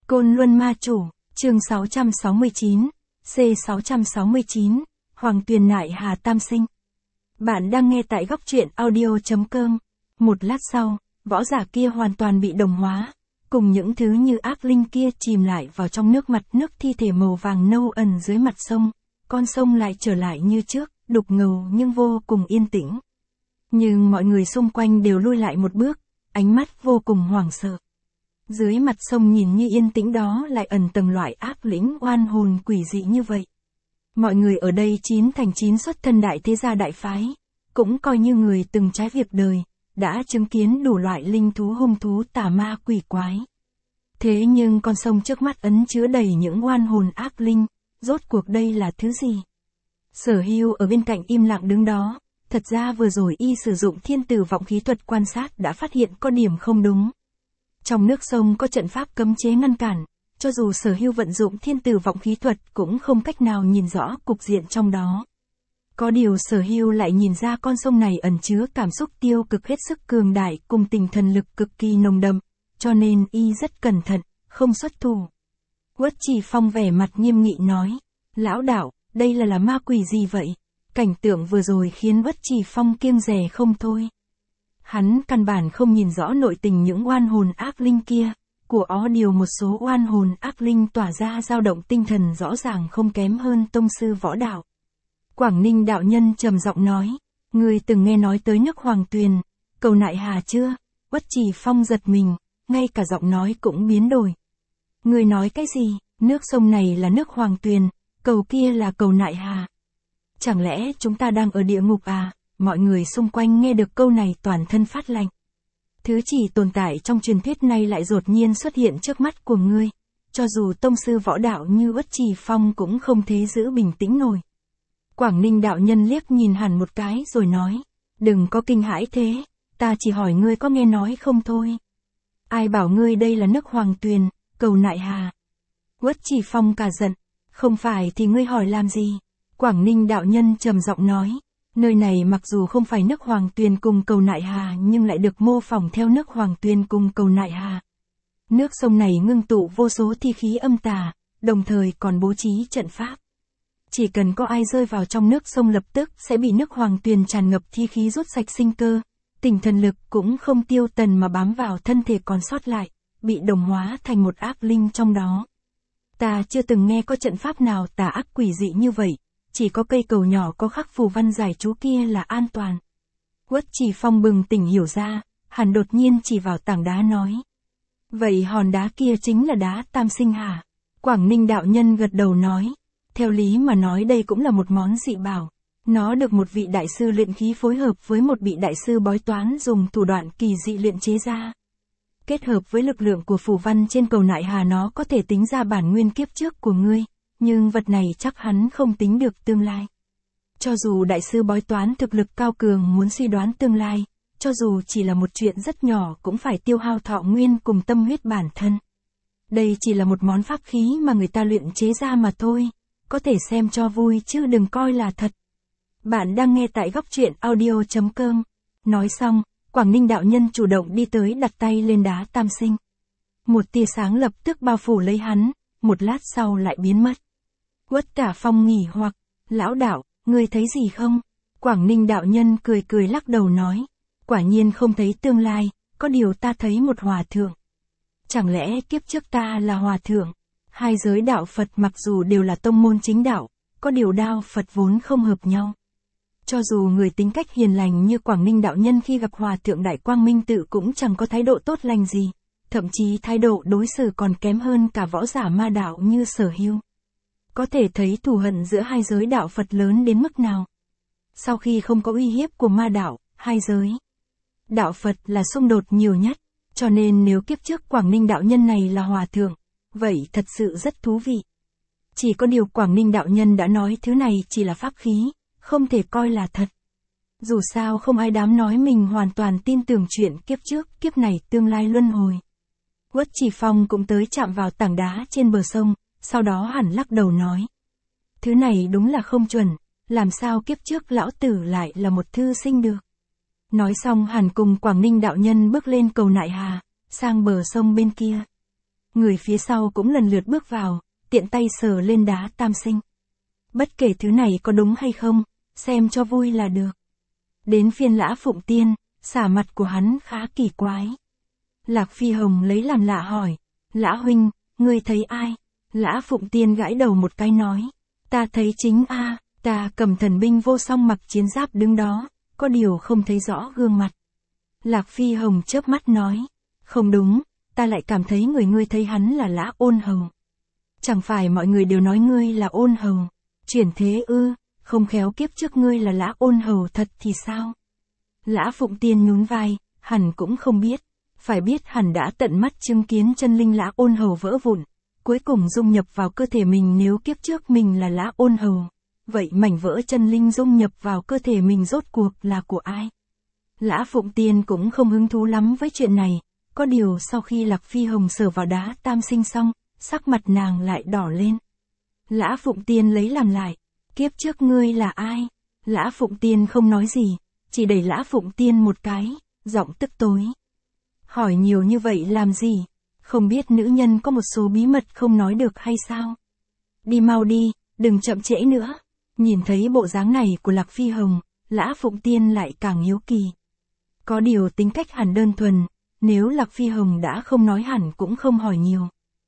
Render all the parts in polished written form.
Côn Luân Ma Chủ, chương 669, C669, Hoàng Tuyền Nại Hà Tam Sinh. Bạn đang nghe tại góc truyện audio.com. Một lát sau, võ giả kia hoàn toàn bị đồng hóa, cùng những thứ như ác linh kia chìm lại vào trong nước mặt nước thi thể màu vàng nâu ẩn dưới mặt sông. Con sông lại trở lại như trước, đục ngầu nhưng vô cùng yên tĩnh. Nhưng mọi người xung quanh đều lui lại một bước, ánh mắt vô cùng hoảng sợ. Dưới mặt sông nhìn như yên tĩnh đó lại ẩn tầng loại ác lĩnh oan hồn quỷ dị như vậy. Mọi người ở đây 9 thành 9 xuất thân đại thế gia đại phái, cũng coi như người từng trái việc đời, đã chứng kiến đủ loại linh thú hung thú tà ma quỷ quái. Thế nhưng con sông trước mắt ấn chứa đầy những oan hồn ác linh, rốt cuộc đây là thứ gì? Sở Hưu ở bên cạnh im lặng đứng đó, thật ra vừa rồi y sử dụng thiên tử vọng khí thuật quan sát đã phát hiện có điểm không đúng. Trong nước sông có trận pháp cấm chế ngăn cản, cho dù Sở Hưu vận dụng thiên tử vọng khí thuật cũng không cách nào nhìn rõ cục diện trong đó. Có điều Sở Hưu lại nhìn ra con sông này ẩn chứa cảm xúc tiêu cực hết sức cường đại cùng tinh thần lực cực kỳ nồng đậm, cho nên y rất cẩn thận, không xuất thủ. Uất Trì Phong vẻ mặt nghiêm nghị nói, lão đạo, đây là ma quỷ gì vậy? Cảnh tượng vừa rồi khiến Uất Trì Phong kiêng dè không thôi. Hắn căn bản không nhìn rõ nội tình những oan hồn ác linh kia, của điều một số oan hồn ác linh tỏa ra dao động tinh thần rõ ràng không kém hơn tông sư võ đạo. Quảng Ninh đạo nhân trầm giọng nói, người từng nghe nói tới nước Hoàng Tuyền, cầu Nại Hà chưa? Uất Trì Phong giật mình, ngay cả giọng nói cũng biến đổi. Người nói cái gì? Nước sông này là nước Hoàng Tuyền, cầu kia là cầu Nại Hà. Chẳng lẽ chúng ta đang ở địa ngục à? Mọi người xung quanh nghe được câu này toàn thân phát lạnh. Thứ chỉ tồn tại trong truyền thuyết này lại đột nhiên xuất hiện trước mắt của ngươi. Cho dù tông sư võ đạo như Uất Trì Phong cũng không thể giữ bình tĩnh nổi. Quảng Ninh đạo nhân liếc nhìn hẳn một cái rồi nói, đừng có kinh hãi thế, ta chỉ hỏi ngươi có nghe nói không thôi. Ai bảo ngươi đây là nước Hoàng Tuyền, cầu Nại Hà? Uất Trì Phong cả giận, không phải thì ngươi hỏi làm gì? Quảng Ninh đạo nhân trầm giọng nói, nơi này mặc dù không phải nước Hoàng Tuyền cùng cầu Nại Hà nhưng lại được mô phỏng theo nước Hoàng Tuyền cùng cầu Nại Hà. Nước sông này ngưng tụ vô số thi khí âm tà, đồng thời còn bố trí trận pháp. Chỉ cần có ai rơi vào trong nước sông lập tức sẽ bị nước Hoàng Tuyền tràn ngập thi khí rút sạch sinh cơ, tinh thần lực cũng không tiêu tần mà bám vào thân thể còn sót lại, bị đồng hóa thành một ác linh trong đó. Ta chưa từng nghe có trận pháp nào tà ác quỷ dị như vậy, chỉ có cây cầu nhỏ có khắc phù văn giải chú kia là an toàn. Uất Trì Phong bừng tỉnh hiểu ra, hắn đột nhiên chỉ vào tảng đá nói. Vậy hòn đá kia chính là đá Tam Sinh hả? Quảng Ninh đạo nhân gật đầu nói. Theo lý mà nói đây cũng là một món dị bảo. Nó được một vị đại sư luyện khí phối hợp với một vị đại sư bói toán dùng thủ đoạn kỳ dị luyện chế ra. Kết hợp với lực lượng của phù văn trên cầu Nại Hà nó có thể tính ra bản nguyên kiếp trước của ngươi, nhưng vật này chắc hắn không tính được tương lai. Cho dù đại sư bói toán thực lực cao cường muốn suy đoán tương lai, cho dù chỉ là một chuyện rất nhỏ cũng phải tiêu hao thọ nguyên cùng tâm huyết bản thân. Đây chỉ là một món pháp khí mà người ta luyện chế ra mà thôi, có thể xem cho vui chứ đừng coi là thật. Bạn đang nghe tại góc truyện audio.com. Nói xong, Quảng Ninh đạo nhân chủ động đi tới đặt tay lên đá Tam Sinh. Một tia sáng lập tức bao phủ lấy hắn, một lát sau lại biến mất. Uất Cả Phong nghỉ hoặc, lão đạo, ngươi thấy gì không? Quảng Ninh đạo nhân cười cười lắc đầu nói, quả nhiên không thấy tương lai, có điều ta thấy một hòa thượng. Chẳng lẽ kiếp trước ta là hòa thượng? Hai giới đạo Phật mặc dù đều là tông môn chính đạo, có điều đạo Phật vốn không hợp nhau. Cho dù người tính cách hiền lành như Quảng Ninh đạo nhân khi gặp hòa thượng Đại Quang Minh Tự cũng chẳng có thái độ tốt lành gì, thậm chí thái độ đối xử còn kém hơn cả võ giả ma đạo như Sở Hưu. Có thể thấy thù hận giữa hai giới đạo Phật lớn đến mức nào. Sau khi không có uy hiếp của ma đạo, hai giới đạo Phật là xung đột nhiều nhất, cho nên nếu kiếp trước Quảng Ninh đạo nhân này là hòa thượng, vậy thật sự rất thú vị. Chỉ có điều Quảng Ninh đạo nhân đã nói thứ này chỉ là pháp khí, không thể coi là thật. Dù sao không ai dám nói mình hoàn toàn tin tưởng chuyện kiếp trước, kiếp này tương lai luân hồi. Uất Trì Phong cũng tới chạm vào tảng đá trên bờ sông, sau đó hẳn lắc đầu nói. Thứ này đúng là không chuẩn, làm sao kiếp trước lão tử lại là một thư sinh được. Nói xong hẳn cùng Quảng Ninh đạo nhân bước lên cầu Nại Hà, sang bờ sông bên kia. Người phía sau cũng lần lượt bước vào, tiện tay sờ lên đá tam sinh. Bất kể thứ này có đúng hay không, xem cho vui là được. Đến phiên Lã Phụng Tiên, xả mặt của hắn khá kỳ quái. Lạc Phi Hồng lấy làm lạ hỏi, Lã huynh, ngươi thấy ai? Lã Phụng Tiên gãi đầu một cái nói, ta thấy chính A, ta cầm thần binh vô song mặc chiến giáp đứng đó, có điều không thấy rõ gương mặt. Lạc Phi Hồng chớp mắt nói, không đúng, ta lại cảm thấy người ngươi thấy hắn là Lã Ôn Hầu. Chẳng phải mọi người đều nói ngươi là Ôn Hầu, chuyển thế ư, không khéo kiếp trước ngươi là Lã Ôn Hầu thật thì sao? Lã Phụng Tiên nhún vai, hẳn cũng không biết, phải biết hẳn đã tận mắt chứng kiến chân linh Lã Ôn Hầu vỡ vụn, cuối cùng dung nhập vào cơ thể mình. Nếu kiếp trước mình là Lã Ôn Hầu, vậy mảnh vỡ chân linh dung nhập vào cơ thể mình rốt cuộc là của ai? Lã Phụng Tiên cũng không hứng thú lắm với chuyện này, có điều sau khi Lạc Phi Hồng sờ vào đá tam sinh xong, sắc mặt nàng lại đỏ lên. Lã Phụng Tiên lấy làm lại, kiếp trước ngươi là ai? Lã Phụng Tiên không nói gì, chỉ đẩy Lã Phụng Tiên một cái, giọng tức tối. Hỏi nhiều như vậy làm gì? Không biết nữ nhân có một số bí mật không nói được hay sao? Đi mau đi, đừng chậm trễ nữa. Nhìn thấy bộ dáng này của Lạc Phi Hồng, Lã Phụng Tiên lại càng hiếu kỳ. Có điều tính cách hẳn đơn thuần, nếu Lạc Phi Hồng đã không nói hẳn cũng không hỏi nhiều.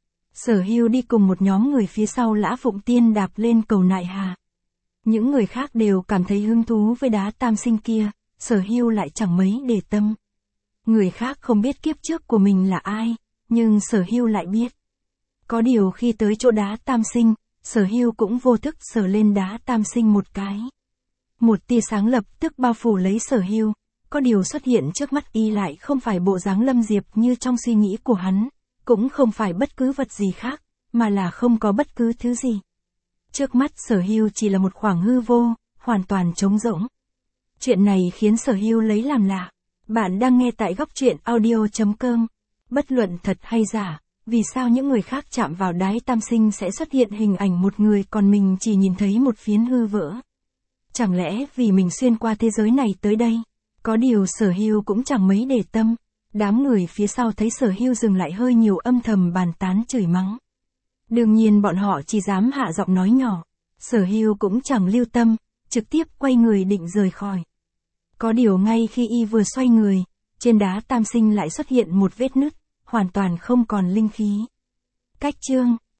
Sở Hưu đi cùng một nhóm người phía sau Lã Phụng Tiên đạp lên cầu Nại Hà. Những người khác đều cảm thấy hứng thú với đá tam sinh kia, Sở Hưu lại chẳng mấy để tâm. Người khác không biết kiếp trước của mình là ai, nhưng Sở Hưu lại biết. Có điều khi tới chỗ đá tam sinh, Sở Hưu cũng vô thức sờ lên đá tam sinh một cái. Một tia sáng lập tức bao phủ lấy Sở Hưu, có điều xuất hiện trước mắt y lại không phải bộ dáng Lâm Diệp như trong suy nghĩ của hắn, cũng không phải bất cứ vật gì khác, mà là không có bất cứ thứ gì. Trước mắt Sở Hưu chỉ là một khoảng hư vô, hoàn toàn trống rỗng. Chuyện này khiến Sở Hưu lấy làm lạ. Bạn đang nghe tại Góc Truyện Audio.com. Bất luận thật hay giả, vì sao những người khác chạm vào đáy tam sinh sẽ xuất hiện hình ảnh một người còn mình chỉ nhìn thấy một phiến hư vỡ? Chẳng lẽ vì mình xuyên qua thế giới này tới đây? Có điều Sở Hưu cũng chẳng mấy để tâm. Đám người phía sau thấy Sở Hưu dừng lại hơi nhiều âm thầm bàn tán chửi mắng. Đương nhiên bọn họ chỉ dám hạ giọng nói nhỏ. Sở Hưu cũng chẳng lưu tâm, trực tiếp quay người định rời khỏi. Có điều ngay khi y vừa xoay người, trên đá tam sinh lại xuất hiện một vết nứt, hoàn toàn không còn linh khí. Cách chương